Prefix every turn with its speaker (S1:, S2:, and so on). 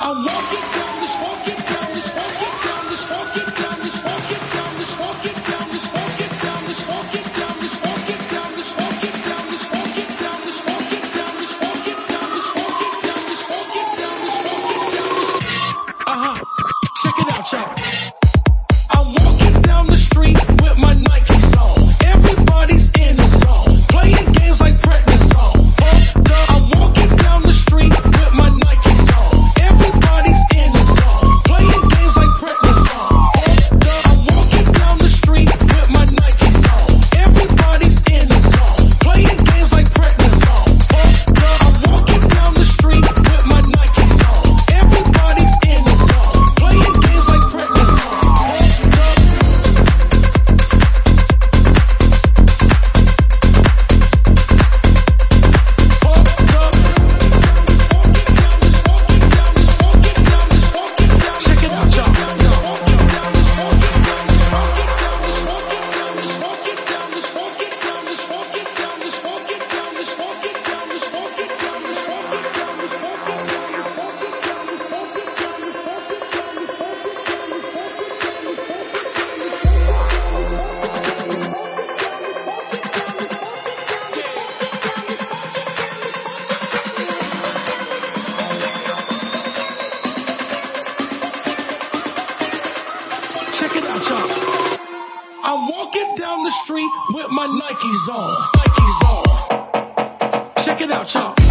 S1: I'm walking down this, walking down this, walking down this, walking down this, walking down this, walking down this, walking down this, walking down this, walking down this, walking down this, walking down this, walking down this, walking down this, walking down this, walking down this, walking down this. Check it out, y'all. I'm walking down the street with my Nikes on. Everybody's in the zone, playing games like prednisone. I'm walking down the street with my Nikes on. Everybody's in the zone, playing games like prednisone. I'm walking down the street with my Nikes on. Everybody's in the zone, playing games like prednisone. I'm walking down the street with my Nikes on. Everybody's in the zone, playing games like prednisone. Check it out, y'all. I'm walking down the street with my Nikes on. Nikes on. Check it out, y'all.